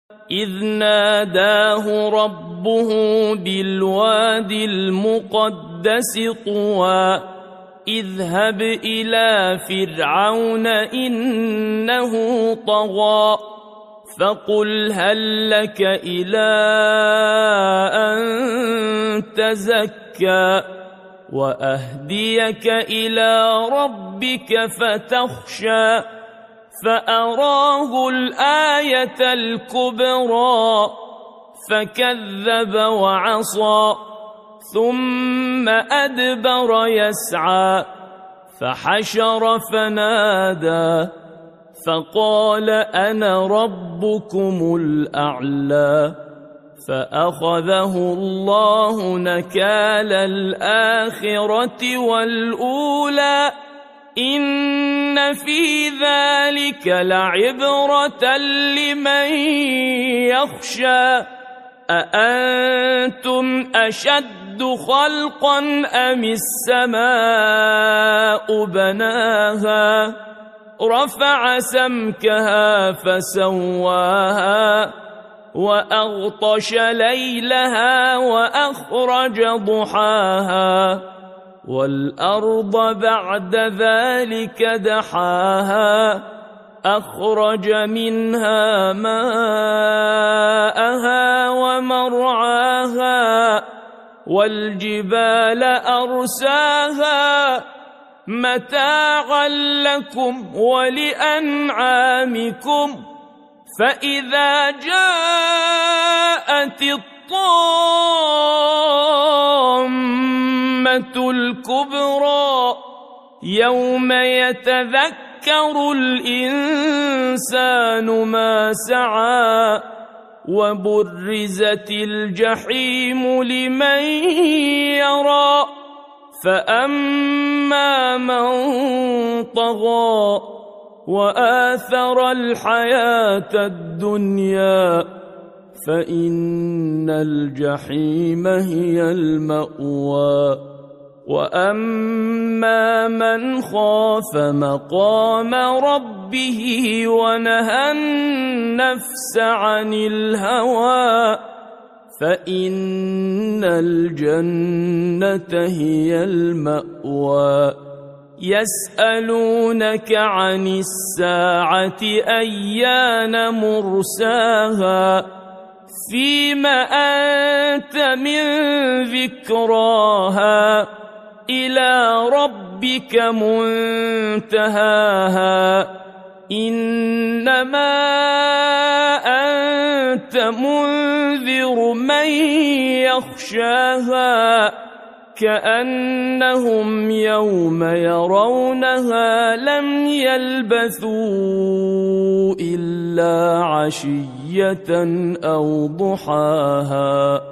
إذ ناداه ربه بالواد المقدس طوى اذهب إلى فرعون إنه طغى فقل هل لك إلى أن تزكى وأهديك إلى ربك فتخشى فأراه الآية الكبرى فكذب وعصى ثم أدبر يسعى فحشر فنادى فقال أنا ربكم الأعلى فأخذه الله نكال الآخرة والأولى إن في ذلك لعبرة لمن يخشى أأنتم أشد خلقا أم السماء بناها رفع سمكها فسواها وأغطش ليلها وأخرج ضحاها والأرض بعد ذلك دحاها أخرج منها ماءها ومرعاها والجبال أرساها متاعا لكم ولأنعامكم فإذا جاءت الطامة الكبرى يوم يتذكر الإنسان ما سعى وبرزت الجحيم لمن يرى فأما من طغى وآثر الحياة الدنيا فإن الجحيم هي المأوى وأما من خاف مقام ربه ونهى النفس عن الهوى فإن الجنة هي المأوى يسألونك عن الساعة أيان مرساها فيم أنت من ذكراها إلى ربك منتهاها إنما أنت منذر من يخشاها كأنهم يوم يرونها لم يلبثوا إلا عشية أو ضحاها